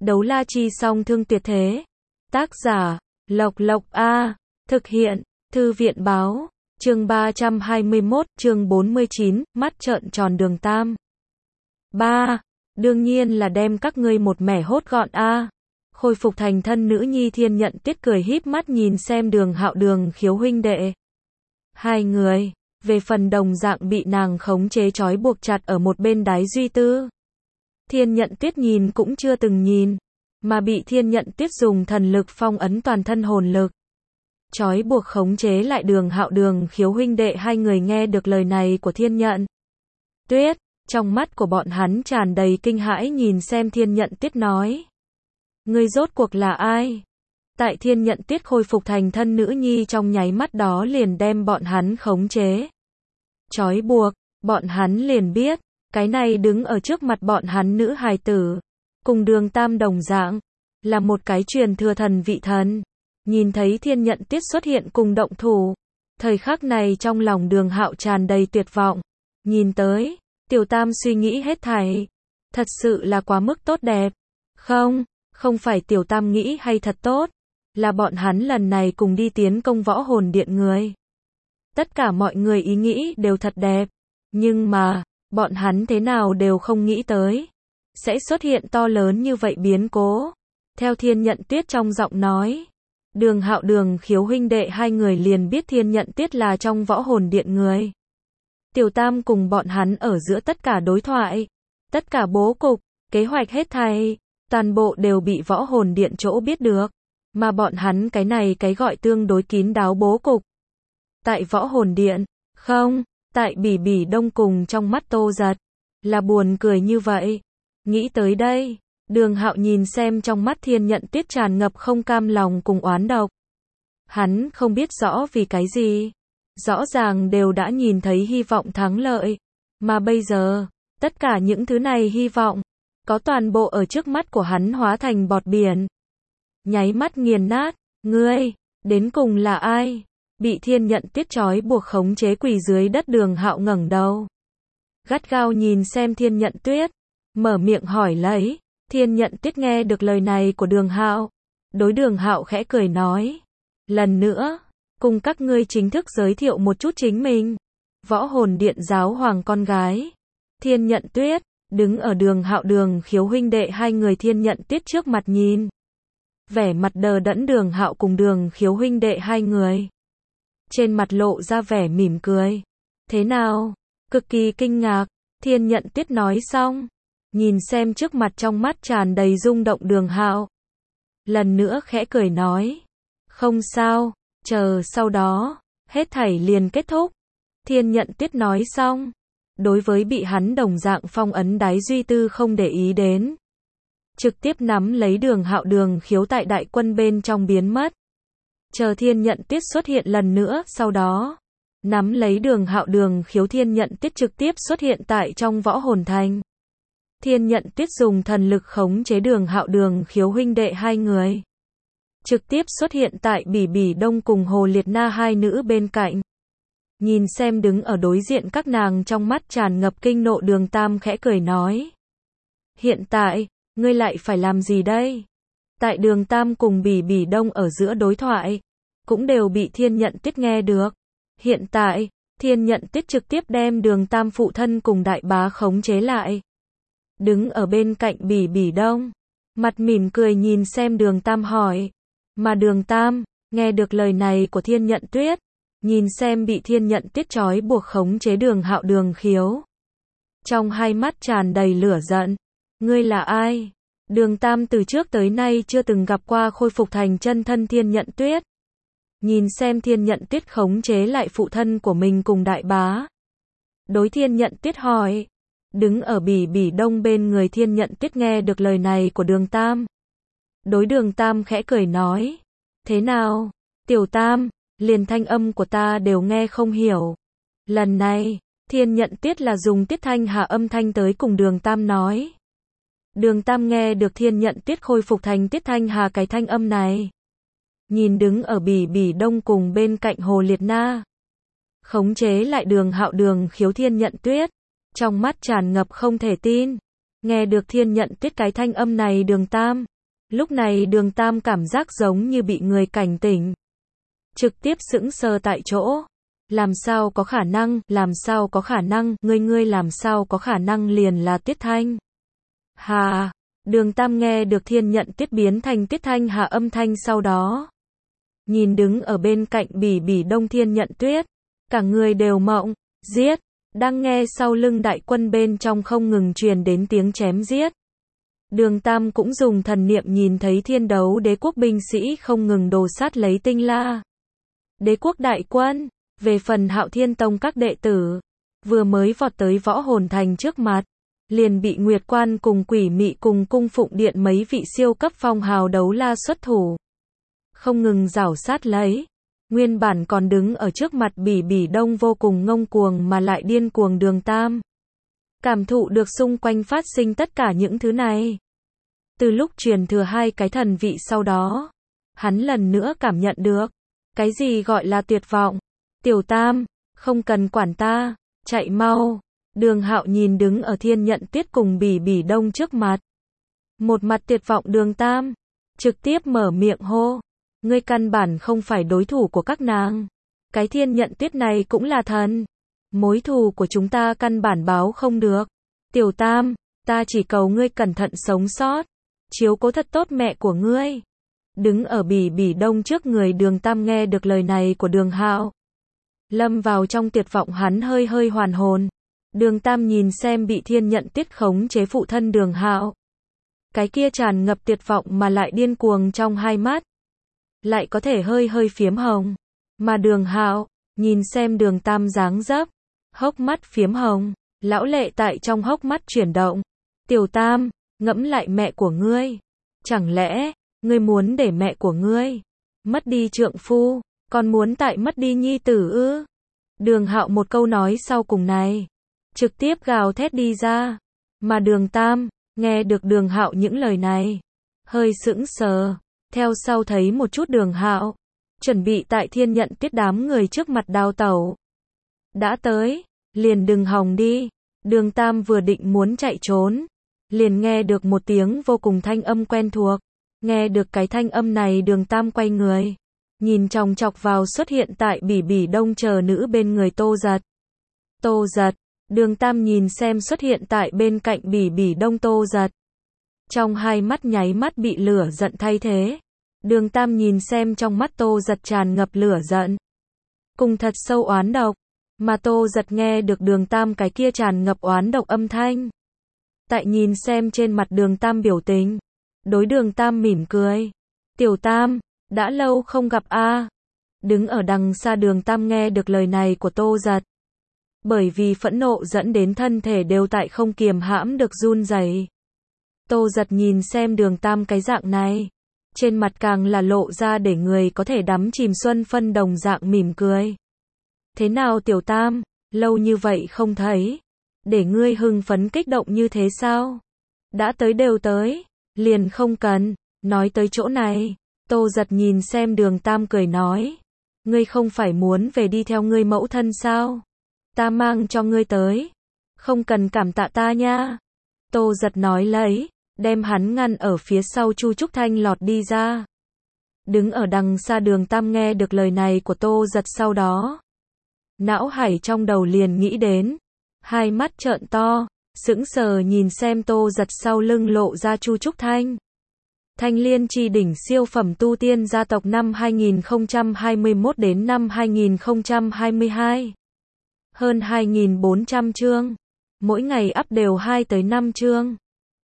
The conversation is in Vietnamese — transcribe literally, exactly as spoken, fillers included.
Đấu la chi song thương tuyệt thế. Tác giả, Lộc Lộc A. Thực hiện, Thư viện báo. Chương ba trăm hai mươi mốt, chương bốn mươi chín, mắt trợn tròn Đường Tam. ba. Đương nhiên là đem các ngươi một mẻ hốt gọn a. Khôi phục thành thân nữ nhi Thiên Nhận Tuyết cười híp mắt nhìn xem Đường Hạo Đường Khiếu huynh đệ. Hai người, về phần đồng dạng bị nàng khống chế trói buộc chặt ở một bên đái duy tư. Thiên Nhận Tuyết nhìn cũng chưa từng nhìn, mà bị Thiên Nhận Tuyết dùng thần lực phong ấn toàn thân hồn lực. Trói buộc khống chế lại Đường Hạo Đường Khiếu huynh đệ hai người nghe được lời này của Thiên Nhận Tuyết, trong mắt của bọn hắn tràn đầy kinh hãi nhìn xem Thiên Nhận Tuyết nói. Ngươi rốt cuộc là ai? Tại Thiên Nhận Tuyết khôi phục thành thân nữ nhi trong nháy mắt đó liền đem bọn hắn khống chế. Trói buộc, bọn hắn liền biết, cái này đứng ở trước mặt bọn hắn nữ hài tử, cùng Đường Tam đồng dạng, là một cái truyền thừa thần vị thần. Nhìn thấy Thiên Nhận Tuyết xuất hiện cùng động thủ, thời khắc này trong lòng Đường Hạo tràn đầy tuyệt vọng. Nhìn tới, Tiểu Tam suy nghĩ hết thảy, thật sự là quá mức tốt đẹp. Không, không phải Tiểu Tam nghĩ hay thật tốt, là bọn hắn lần này cùng đi tiến công Võ Hồn Điện người. Tất cả mọi người ý nghĩ đều thật đẹp, nhưng mà, bọn hắn thế nào đều không nghĩ tới, sẽ xuất hiện to lớn như vậy biến cố. Theo Thiên Nhận Tuyết trong giọng nói, Đường Hạo Đường Khiếu huynh đệ hai người liền biết Thiên Nhận Tuyết là trong Võ Hồn Điện người. Tiểu Tam cùng bọn hắn ở giữa tất cả đối thoại, tất cả bố cục, kế hoạch hết thảy, toàn bộ đều bị Võ Hồn Điện chỗ biết được, mà bọn hắn cái này cái gọi tương đối kín đáo bố cục. Tại Võ Hồn Điện, không, tại Bỉ Bỉ Đông cùng trong mắt Tô Giật, là buồn cười như vậy. Nghĩ tới đây, Đường Hạo nhìn xem trong mắt Thiên Nhận Tuyết tràn ngập không cam lòng cùng oán độc. Hắn không biết rõ vì cái gì. Rõ ràng đều đã nhìn thấy hy vọng thắng lợi, mà bây giờ, tất cả những thứ này hy vọng, có toàn bộ ở trước mắt của hắn hóa thành bọt biển. Nháy mắt nghiền nát, ngươi, đến cùng là ai? Bị Thiên Nhận Tuyết trói buộc khống chế quỳ dưới đất Đường Hạo ngẩng đầu. Gắt gao nhìn xem Thiên Nhận Tuyết, mở miệng hỏi lấy. Thiên Nhận Tuyết nghe được lời này của Đường Hạo, đối Đường Hạo khẽ cười nói. Lần nữa, cùng các ngươi chính thức giới thiệu một chút chính mình. Võ Hồn Điện giáo hoàng con gái. Thiên Nhận Tuyết, đứng ở Đường Hạo Đường Khiếu huynh đệ hai người Thiên Nhận Tuyết trước mặt nhìn. Vẻ mặt đờ đẫn Đường Hạo cùng Đường Khiếu huynh đệ hai người. Trên mặt lộ ra vẻ mỉm cười. Thế nào? Cực kỳ kinh ngạc. Thiên Nhận Tuyết nói xong, nhìn xem trước mặt trong mắt tràn đầy rung động Đường Hạo. Lần nữa khẽ cười nói. Không sao, chờ sau đó, hết thảy liền kết thúc. Thiên Nhận Tuyết nói xong, đối với bị hắn đồng dạng phong ấn đái duy tư không để ý đến. Trực tiếp nắm lấy Đường Hạo Đường Khiếu tại đại quân bên trong biến mất. Chờ Thiên Nhận Tuyết xuất hiện lần nữa sau đó, nắm lấy Đường Hạo Đường Khiếu Thiên Nhận Tuyết trực tiếp xuất hiện tại trong Võ Hồn Thành. Thiên Nhận Tuyết dùng thần lực khống chế Đường Hạo Đường Khiếu huynh đệ hai người. Trực tiếp xuất hiện tại Bỉ Bỉ Đông cùng Hồ Liệt Na hai nữ bên cạnh. Nhìn xem đứng ở đối diện các nàng trong mắt tràn ngập kinh nộ Đường Tam khẽ cười nói. Hiện tại, ngươi lại phải làm gì đây? Tại Đường Tam cùng Bỉ Bỉ Đông ở giữa đối thoại, cũng đều bị Thiên Nhận Tuyết nghe được. Hiện tại, Thiên Nhận Tuyết trực tiếp đem Đường Tam phụ thân cùng đại bá khống chế lại. Đứng ở bên cạnh Bỉ Bỉ Đông, mặt mỉm cười nhìn xem Đường Tam hỏi. Mà Đường Tam, nghe được lời này của Thiên Nhận Tuyết, nhìn xem bị Thiên Nhận Tuyết trói buộc khống chế Đường Hạo Đường Khiếu. Trong hai mắt tràn đầy lửa giận. Ngươi là ai? Đường Tam từ trước tới nay chưa từng gặp qua khôi phục thành chân thân Thiên Nhận Tuyết. Nhìn xem Thiên Nhận Tuyết khống chế lại phụ thân của mình cùng đại bá. Đối Thiên Nhận Tuyết hỏi. Đứng ở Bỉ Bỉ Đông bên người Thiên Nhận Tuyết nghe được lời này của Đường Tam. Đối Đường Tam khẽ cười nói. Thế nào? Tiểu Tam, liền thanh âm của ta đều nghe không hiểu. Lần này, Thiên Nhận Tuyết là dùng tiết thanh hạ âm thanh tới cùng Đường Tam nói. Đường Tam nghe được Thiên Nhận Tuyết khôi phục thành tiết thanh hà cái thanh âm này. Nhìn đứng ở Bỉ Bỉ Đông cùng bên cạnh Hồ Liệt Na. Khống chế lại Đường Hạo Đường Khiếu Thiên Nhận Tuyết. Trong mắt tràn ngập không thể tin. Nghe được Thiên Nhận Tuyết cái thanh âm này Đường Tam, Lúc này Đường Tam cảm giác giống như bị người cảnh tỉnh. Trực tiếp sững sờ tại chỗ. Làm sao có khả năng, làm sao có khả năng, ngươi ngươi làm sao có khả năng liền là Tiết Thanh. Hà, Đường Tam nghe được Thiên Nhận Tuyết biến thành Tiết Thanh Hà âm thanh sau đó. Nhìn đứng ở bên cạnh Bỉ Bỉ Đông Thiên Nhận Tuyết. Cả người đều mộng, giết, đang nghe sau lưng đại quân bên trong không ngừng truyền đến tiếng chém giết. Đường Tam cũng dùng thần niệm nhìn thấy Thiên Đấu Đế quốc binh sĩ không ngừng đồ sát lấy Tinh La Đế quốc đại quân. Về phần Hạo Thiên Tông các đệ tử, vừa mới vọt tới Võ Hồn Thành trước mặt, liền bị Nguyệt Quan cùng Quỷ Mị cùng Cung Phụng Điện mấy vị siêu cấp phong hào đấu la xuất thủ. Không ngừng rảo sát lấy. Nguyên bản còn đứng ở trước mặt Bỉ Bỉ Đông vô cùng ngông cuồng mà lại điên cuồng Đường Tam. Cảm thụ được xung quanh phát sinh tất cả những thứ này. Từ lúc truyền thừa hai cái thần vị sau đó, hắn lần nữa cảm nhận được, cái gì gọi là tuyệt vọng. Tiểu Tam, không cần quản ta, chạy mau. Đường Hạo nhìn đứng ở Thiên Nhận Tuyết cùng Bỉ Bỉ Đông trước mặt. Một mặt tuyệt vọng Đường Tam, trực tiếp mở miệng hô. Ngươi căn bản không phải đối thủ của các nàng. Cái Thiên Nhận Tuyết này cũng là thần. Mối thù của chúng ta căn bản báo không được. Tiểu Tam, ta chỉ cầu ngươi cẩn thận sống sót. Chiếu cố thật tốt mẹ của ngươi. Đứng ở Bỉ Bỉ Đông trước người Đường Tam nghe được lời này của Đường Hạo. Lâm vào trong tuyệt vọng hắn hơi hơi hoàn hồn. Đường Tam nhìn xem bị Thiên Nhận Tuyết khống chế phụ thân Đường Hạo. Cái kia tràn ngập tuyệt vọng mà lại điên cuồng trong hai mắt. Lại có thể hơi hơi phiếm hồng. Mà Đường Hạo, nhìn xem Đường Tam dáng dấp. Hốc mắt phiếm hồng. Lão lệ tại trong hốc mắt chuyển động. Tiểu Tam, ngẫm lại mẹ của ngươi. Chẳng lẽ, ngươi muốn để mẹ của ngươi mất đi trượng phu, còn muốn tại mất đi nhi tử ư? Đường Hạo một câu nói sau cùng này, trực tiếp gào thét đi ra. Mà Đường Tam, nghe được Đường Hạo những lời này, hơi sững sờ, theo sau thấy một chút Đường Hạo, chuẩn bị tại Thiên Nhận Tuyết đám người trước mặt đào tẩu. Đã tới, liền đừng hòng đi. Đường Tam vừa định muốn chạy trốn, liền nghe được một tiếng vô cùng thanh âm quen thuộc. Nghe được cái thanh âm này Đường Tam quay người, nhìn chòng chọc vào xuất hiện tại Bỉ Bỉ Đông chờ nữ bên người Tô Giật. Tô Giật, Đường Tam nhìn xem xuất hiện tại bên cạnh Bỉ Bỉ Đông Tô Giật. Trong hai mắt nháy mắt bị lửa giận thay thế. Đường Tam nhìn xem trong mắt Tô Giật tràn ngập lửa giận. Cùng thật sâu oán độc. Mà Tô Giật nghe được Đường Tam cái kia tràn ngập oán độc âm thanh. Tại nhìn xem trên mặt Đường Tam biểu tình. Đối Đường Tam mỉm cười. Tiểu Tam, đã lâu không gặp a. Đứng ở đằng xa Đường Tam nghe được lời này của Tô Giật. Bởi vì phẫn nộ dẫn đến thân thể đều tại không kiềm hãm được run rẩy. Tô Giật nhìn xem Đường Tam cái dạng này. Trên mặt càng là lộ ra để người có thể đắm chìm xuân phân đồng dạng mỉm cười. Thế nào Tiểu Tam, lâu như vậy không thấy. Để ngươi hưng phấn kích động như thế sao? Đã tới đều tới, liền không cần. Nói tới chỗ này, Tô Giật nhìn xem Đường Tam cười nói. Ngươi không phải muốn về đi theo ngươi mẫu thân sao? Ta mang cho ngươi tới. Không cần cảm tạ ta nha. Tô Giật nói lấy, đem hắn ngăn ở phía sau Chu Trúc Thanh lọt đi ra. Đứng ở đằng xa Đường Tam nghe được lời này của Tô Giật sau đó. Não hải trong đầu liền nghĩ đến. Hai mắt trợn to, sững sờ nhìn xem Tô Giật sau lưng lộ ra Chu Trúc Thanh. Thanh Liên Chi đỉnh siêu phẩm tu tiên gia tộc năm hai nghìn không trăm hai mươi mốt đến năm hai nghìn không trăm hai mươi hai. Hơn hai nghìn bốn trăm chương. Mỗi ngày up đều hai tới năm chương.